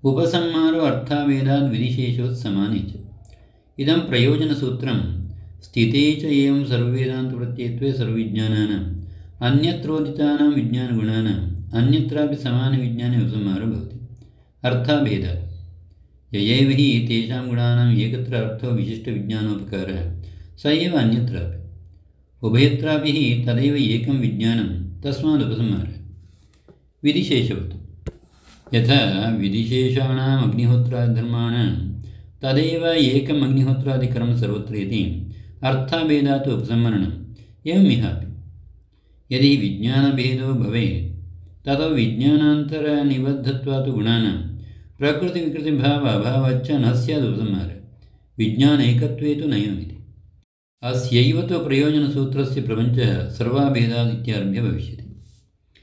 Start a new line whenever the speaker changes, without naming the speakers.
उपसंहारो अर्थाभेदाद् विधिशेषोत्समाने च। इदं प्रयोजनसूत्रं स्थिते च एवं सर्ववेदान्तप्रत्ययत्वे सर्वविज्ञानानाम् अन्यत्रोदितानां विज्ञानगुणानाम् अन्यत्रापि समानविज्ञाने उपसंहारो भवति। अर्थाभेदात् ययैव हि तेषां गुणानाम् एकत्र अर्थो विशिष्टविज्ञानोपकारः स एव अन्यत्रापि उभयत्रापि हि तदैव एकं विज्ञानं तस्मादुपसंहारः। विधिशेषवत् यथा विधिशेषाणाम् अग्निहोत्रादिधर्माणां तदैव एकम् अग्निहोत्रादिकर्म सर्वत्र इति अर्थाभेदात् उपसंहरणम् एवमिहापि। यदि विज्ञानभेदो भवेत् ततो विज्ञानान्तरनिबद्धत्वात् गुणानां प्रकृतिविकृतिभाव अभावाच्च न स्यादुपसंहारः। विज्ञानैकत्वे तु नैवमिति। अस्यैव तु प्रयोजनसूत्रस्य प्रपञ्चः सर्वाभेदादित्यारभ्य भविष्यति।